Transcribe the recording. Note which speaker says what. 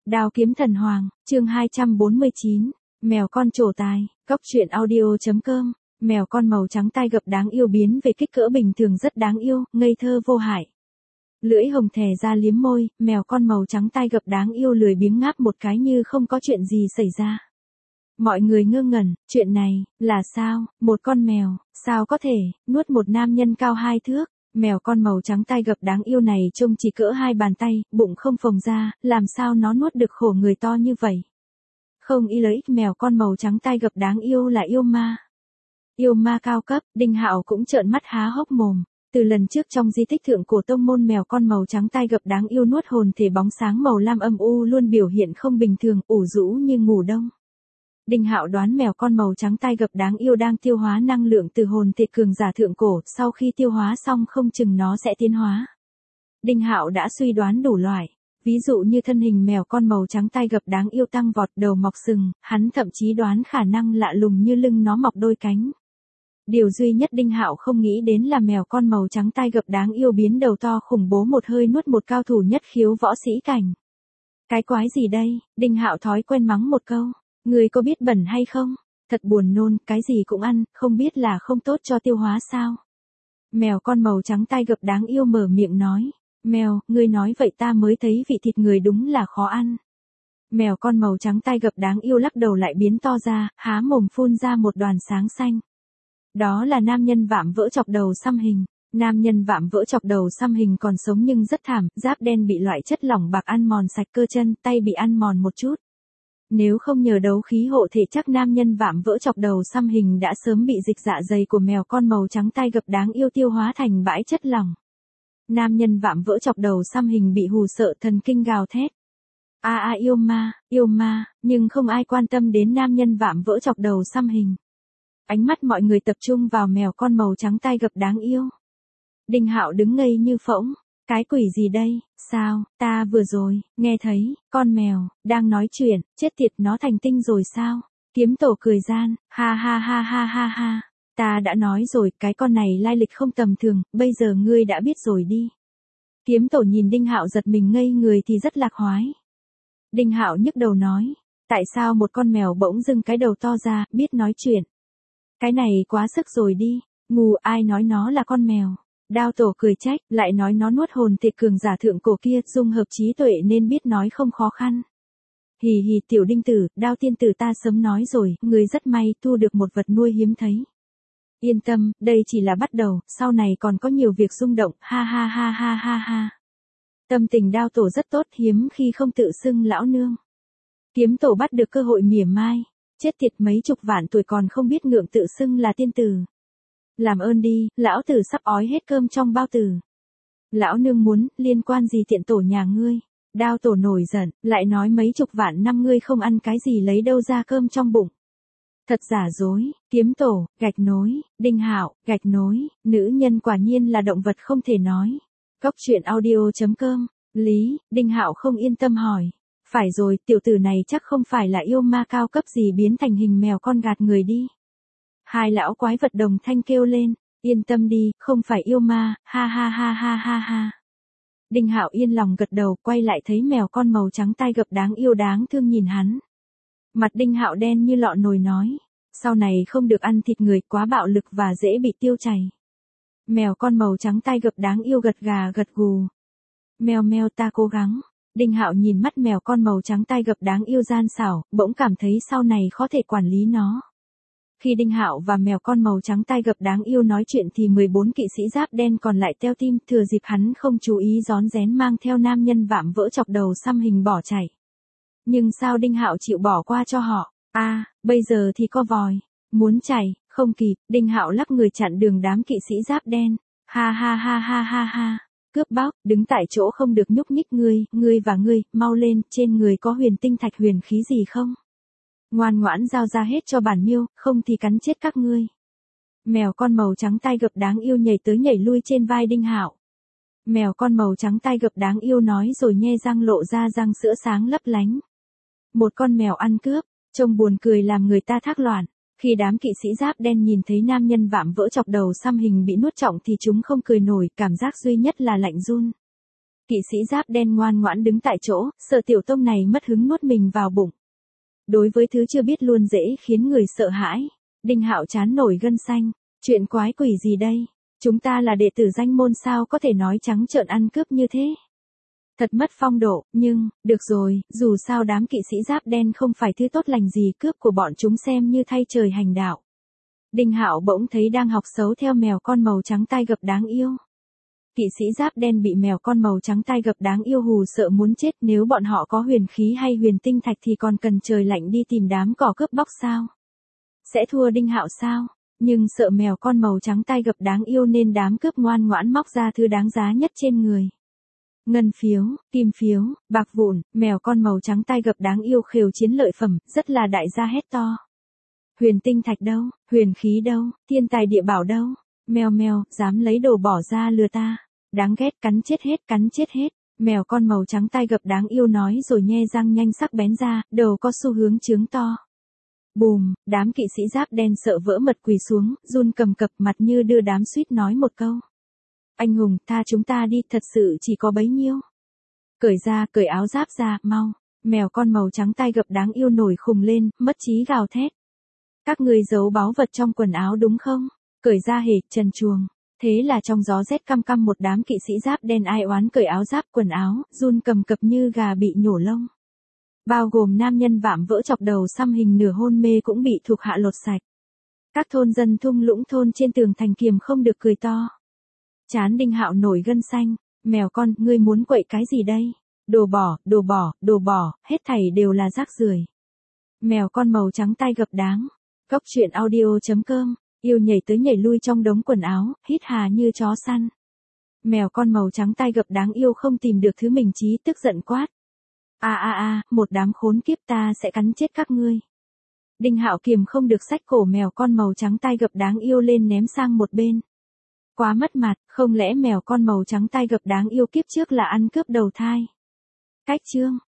Speaker 1: Đao kiếm thần hoàng, chương 249, mèo con trổ tài, góc truyện audio.com, mèo con màu trắng tai gập đáng yêu biến về kích cỡ bình thường rất đáng yêu, ngây thơ vô hại. Lưỡi hồng thè ra liếm môi, mèo con màu trắng tai gập đáng yêu lười biếng ngáp một cái như không có chuyện gì xảy ra. Mọi người ngơ ngẩn, chuyện này, là sao, một con mèo, sao có thể, nuốt một nam nhân cao 2 thước. Mèo con màu trắng tai gập đáng yêu này trông chỉ cỡ 2 bàn tay, bụng không phồng ra, làm sao nó nuốt được khổ người to như vậy. Không ý lợi ích mèo con màu trắng tai gập đáng yêu là yêu ma. Yêu ma cao cấp, Đinh Hạo cũng trợn mắt há hốc mồm. Từ lần trước trong di tích thượng cổ tông môn mèo con màu trắng tai gập đáng yêu nuốt hồn thể bóng sáng màu lam âm u luôn biểu hiện không bình thường, ủ rũ như ngủ đông. Đinh Hạo đoán mèo con màu trắng tai gập đáng yêu đang tiêu hóa năng lượng từ hồn thể cường giả thượng cổ, sau khi tiêu hóa xong không chừng nó sẽ tiến hóa. Đinh Hạo đã suy đoán đủ loại, ví dụ như thân hình mèo con màu trắng tai gập đáng yêu tăng vọt, đầu mọc sừng, hắn thậm chí đoán khả năng lạ lùng như lưng nó mọc đôi cánh. Điều duy nhất Đinh Hạo không nghĩ đến là mèo con màu trắng tai gập đáng yêu biến đầu to khủng bố một hơi nuốt một cao thủ nhất khiếu võ sĩ cảnh. Cái quái gì đây, Đinh Hạo thói quen mắng một câu. Người có biết bẩn hay không? Thật buồn nôn, cái gì cũng ăn, không biết là không tốt cho tiêu hóa sao? Mèo con màu trắng tai gập đáng yêu mở miệng nói. Mèo, ngươi nói vậy ta mới thấy vị thịt người đúng là khó ăn. Mèo con màu trắng tai gập đáng yêu lắc đầu lại biến to ra, há mồm phun ra một đoàn sáng xanh. Đó là nam nhân vạm vỡ chọc đầu xăm hình. Nam nhân vạm vỡ chọc đầu xăm hình còn sống nhưng rất thảm, giáp đen bị loại chất lỏng bạc ăn mòn sạch cơ chân, tay bị ăn mòn một chút. Nếu không nhờ đấu khí hộ thể chắc nam nhân vạm vỡ chọc đầu xăm hình đã sớm bị dịch dạ dày của mèo con màu trắng tai gập đáng yêu tiêu hóa thành bãi chất lỏng. Nam nhân vạm vỡ chọc đầu xăm hình bị hù sợ thần kinh gào thét. Yêu ma, nhưng không ai quan tâm đến nam nhân vạm vỡ chọc đầu xăm hình. Ánh mắt mọi người tập trung vào mèo con màu trắng tai gập đáng yêu. Đinh Hạo đứng ngây như phỗng. Cái quỷ gì đây, sao, ta vừa rồi, nghe thấy, con mèo, đang nói chuyện, chết tiệt nó thành tinh rồi sao? Kiếm tổ cười gian, ha ha ha ha ha ha, ta đã nói rồi, cái con này lai lịch không tầm thường, bây giờ ngươi đã biết rồi đi. Kiếm tổ nhìn Đinh Hạo giật mình ngây người thì rất lạc hoái. Đinh Hạo nhức đầu nói, tại sao một con mèo bỗng dưng cái đầu to ra, biết nói chuyện? Cái này quá sức rồi đi, ngu ai nói nó là con mèo. Đao tổ cười trách, lại nói nó nuốt hồn thể cường giả thượng cổ kia, dung hợp trí tuệ nên biết nói không khó khăn. Hì hì tiểu Đinh tử, Đao tiên tử ta sớm nói rồi, người rất may thu được một vật nuôi hiếm thấy. Yên tâm, đây chỉ là bắt đầu, sau này còn có nhiều việc rung động, ha ha ha ha ha ha. Tâm tình Đao tổ rất tốt, hiếm khi không tự xưng lão nương. Kiếm tổ bắt được cơ hội mỉa mai, chết tiệt mấy chục vạn tuổi còn không biết ngượng tự xưng là tiên tử. Làm ơn đi, lão tử sắp ói hết cơm trong bao tử. Lão nương muốn, liên quan gì tiện tổ nhà ngươi? Đao tổ nổi giận, lại nói mấy chục vạn năm ngươi không ăn cái gì lấy đâu ra cơm trong bụng. Thật giả dối, kiếm tổ, gạch nối, Đinh Hạo, gạch nối, nữ nhân quả nhiên là động vật không thể nói. Góc truyện audio.com, Lý, Đinh Hạo không yên tâm hỏi. Phải rồi, tiểu tử này chắc không phải là yêu ma cao cấp gì biến thành hình mèo con gạt người đi. Hai lão quái vật đồng thanh kêu lên, yên tâm đi, không phải yêu ma, ha ha ha ha ha ha. Đinh Hạo yên lòng gật đầu, quay lại thấy mèo con màu trắng tai gập đáng yêu đáng thương nhìn hắn. Mặt Đinh Hạo đen như lọ nồi nói, sau này không được ăn thịt người, quá bạo lực và dễ bị tiêu chảy. Mèo con màu trắng tai gập đáng yêu gật gà gật gù. Mèo mèo ta cố gắng. Đinh Hạo nhìn mắt mèo con màu trắng tai gập đáng yêu gian xảo, bỗng cảm thấy sau này khó thể quản lý nó. Khi Đinh Hạo và mèo con màu trắng tai gập đáng yêu nói chuyện thì 14 kỵ sĩ giáp đen còn lại teo tim, thừa dịp hắn không chú ý rón rén mang theo nam nhân vạm vỡ chọc đầu xăm hình bỏ chạy. Nhưng sao Đinh Hạo chịu bỏ qua cho họ? Bây giờ thì co vòi, muốn chạy, không kịp, Đinh Hạo lắc người chặn đường đám kỵ sĩ giáp đen. Ha ha ha ha ha ha, cướp bóc, đứng tại chỗ không được nhúc nhích ngươi và ngươi, mau lên, trên người có huyền tinh thạch huyền khí gì không? Ngoan ngoãn giao ra hết cho bản miêu, không thì cắn chết các ngươi. Mèo con màu trắng tai gập đáng yêu nhảy tới nhảy lui trên vai Đinh Hạo. Mèo con màu trắng tai gập đáng yêu nói rồi nhe răng lộ ra răng sữa sáng lấp lánh. Một con mèo ăn cướp, trông buồn cười làm người ta thác loạn. Khi đám kỵ sĩ giáp đen nhìn thấy nam nhân vạm vỡ chọc đầu xăm hình bị nuốt trọng thì chúng không cười nổi, cảm giác duy nhất là lạnh run. Kỵ sĩ giáp đen ngoan ngoãn đứng tại chỗ, sợ tiểu tông này mất hứng nuốt mình vào bụng. Đối với thứ chưa biết luôn dễ khiến người sợ hãi. Đinh Hạo chán nổi gân xanh. Chuyện quái quỷ gì đây? Chúng ta là đệ tử danh môn sao có thể nói trắng trợn ăn cướp như thế? Thật mất phong độ, nhưng, được rồi, dù sao đám kỵ sĩ giáp đen không phải thứ tốt lành gì, cướp của bọn chúng xem như thay trời hành đạo. Đinh Hạo bỗng thấy đang học xấu theo mèo con màu trắng tai gập đáng yêu. Kỵ sĩ giáp đen bị mèo con màu trắng tai gập đáng yêu hù sợ muốn chết, nếu bọn họ có huyền khí hay huyền tinh thạch thì còn cần trời lạnh đi tìm đám cỏ cướp bóc sao? Sẽ thua Đinh Hạo sao? Nhưng sợ mèo con màu trắng tai gập đáng yêu nên đám cướp ngoan ngoãn móc ra thứ đáng giá nhất trên người. Ngân phiếu, kim phiếu, bạc vụn, mèo con màu trắng tai gập đáng yêu khều chiến lợi phẩm, rất là đại gia hét to. Huyền tinh thạch đâu, huyền khí đâu, thiên tài địa bảo đâu, mèo mèo, dám lấy đồ bỏ ra lừa ta. Đáng ghét, cắn chết hết, cắn chết hết. Mèo con màu trắng tai gập đáng yêu nói rồi nhe răng nhanh sắc bén ra, đầu có xu hướng trướng to. Bùm, đám kỵ sĩ giáp đen sợ vỡ mật quỳ xuống, run cầm cập mặt như đưa đám suýt nói một câu. Anh hùng, tha chúng ta đi, thật sự chỉ có bấy nhiêu. Cởi áo giáp ra, mau. Mèo con màu trắng tai gập đáng yêu nổi khùng lên, mất trí gào thét. Các ngươi giấu báu vật trong quần áo đúng không? Cởi ra hề, trần truồng. Thế là trong gió rét căm căm một đám kỵ sĩ giáp đen ai oán cởi áo giáp quần áo, run cầm cập như gà bị nhổ lông. Bao gồm nam nhân vạm vỡ chọc đầu xăm hình nửa hôn mê cũng bị thuộc hạ lột sạch. Các thôn dân thung lũng thôn trên tường thành kiềm không được cười to. Chán Đinh Hạo nổi gân xanh. Mèo con, ngươi muốn quậy cái gì đây? Đồ bỏ, hết thảy đều là rác rưởi. Mèo con màu trắng tai gập đáng. Cốc truyện audio.com, yêu nhảy tới nhảy lui trong đống quần áo, hít hà như chó săn. Mèo con màu trắng tai gập đáng yêu không tìm được thứ mình chí, tức giận quát. Một đám khốn kiếp, ta sẽ cắn chết các ngươi. Đinh Hạo kiềm không được xách cổ mèo con màu trắng tai gập đáng yêu lên ném sang một bên. Quá mất mặt, không lẽ mèo con màu trắng tai gập đáng yêu kiếp trước là ăn cướp đầu thai? Cách chương